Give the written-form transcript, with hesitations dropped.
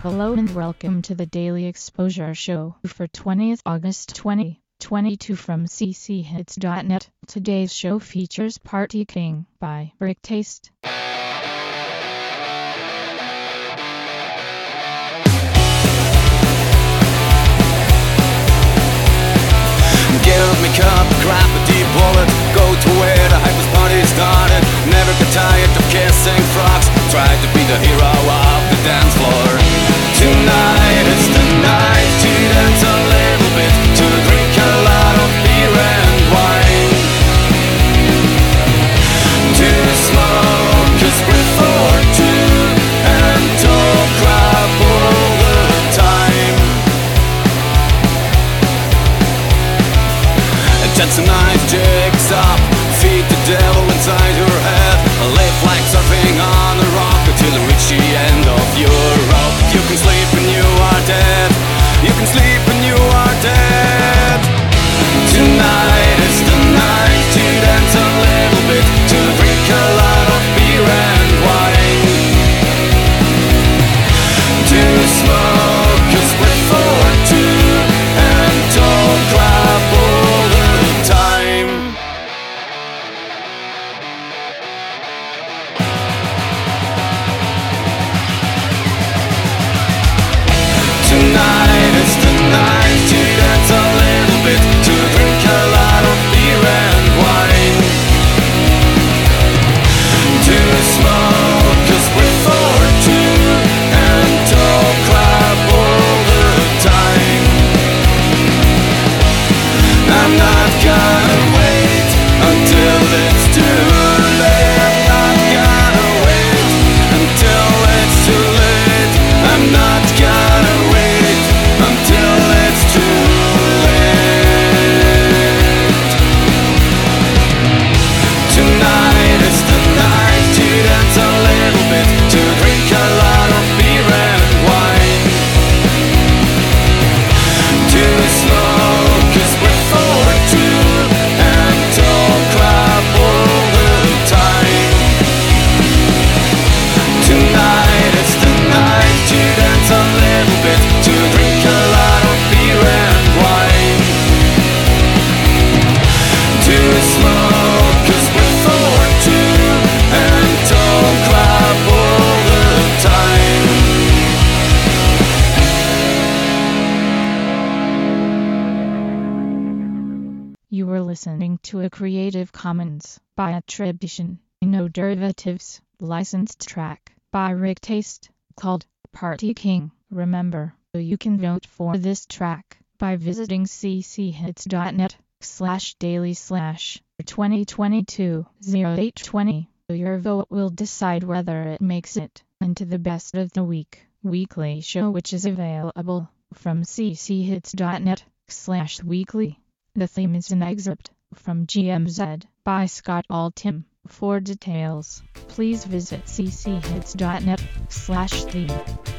Hello and welcome to the Daily Exposure Show for 20th August 2022 from cchits.net. Today's show features Party King by Brick Taste. Give me cup, grab a deep wallet, go to where the hypest party started. Never get tired of kissing frogs, try to be the hero of the dance floor. Tonight is the night to dance a little bit, to drink a lot of beer and wine, to smoke a spliff or two and talk crap all the time. Dance a nice jigs up, feed the devil inside your head, live like surfing on a rock until you reach the end of your rope. You can sleep when you are dead, you can sleep when you are dead. Tonight is the night to dance a little bit, to drink a lot of beer and wine, to smoke a spliff or two and talk crap all the time. Tonight is the night to dance a little bit, to drink a lot of beer and wine, to smoke a spliff or two and talk crap all the time. I'm not gonna wait until it's too late. I'm not gonna wait until it's too late. I'm not gonna wait until it's too late. Tonight is the night to dance a little bit, to drink a lot of beer and wine, to smoke a spliff or two and talk crap all the time. Tonight is the night to dance a little bit, to drink a lot of beer and wine, to smoke a spliff or two and talk crap all the time. You were listening to a Creative Commons by attribution, no derivatives, licensed track by Rick Taste, called Party King. Remember, you can vote for this track by visiting cchits.net/daily/2022-0820. Your vote will decide whether it makes it into the best of the week weekly show, which is available from cchits.net/weekly. The theme is an excerpt from GMZ by Scott Altham. For details, please visit cchits.net/theme.